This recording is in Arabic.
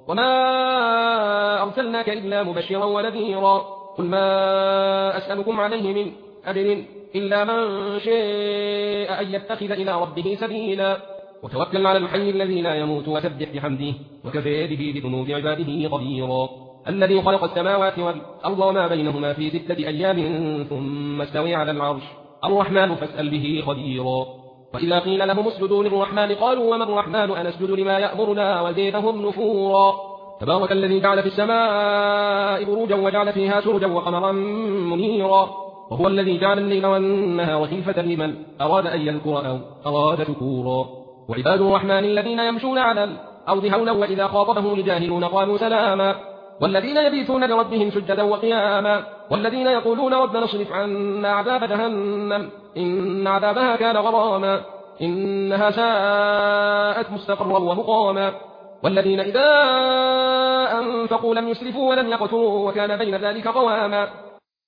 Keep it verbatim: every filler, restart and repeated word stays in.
وما أرسلناك إلا مبشرا ونذيرا قل ما أسألكم عليه من أجر إلا من شاء أن يتخذ إلى ربه سبيلا وتوكل على الحي الذي لا يموت وسبح بحمده وكفى به بذنوب عباده خبيرا الذي خلق السماوات والأرض وما بينهما في ستة أيام ثم استوى على العرش الرحمن فاسأل به خبيرا وإذا قيل لهم اسجدوا للرحمن قالوا وما الرحمن أنسجد لما يأمرنا وزيدهم نفورا تبارك الذي جعل في السماء بروجا وجعل فيها سرجا وقمرا منيرا وهو الذي جعل الليل والنهار خلفة لمن أراد أن يذكر أو أراد شكورا وعباد الرحمن الذين يمشون على الأرض هونا وإذا خاطبهم الجاهلون قالوا سلاما والذين يبيتون لربهم سجدا وقياما والذين يقولون ربنا اصرف عنا عذاب جهنم إن عذابها كان غراما إنها ساءت مستقرا ومقاما والذين إذا أنفقوا لم يسرفوا ولم يقتروا وكان بين ذلك قواما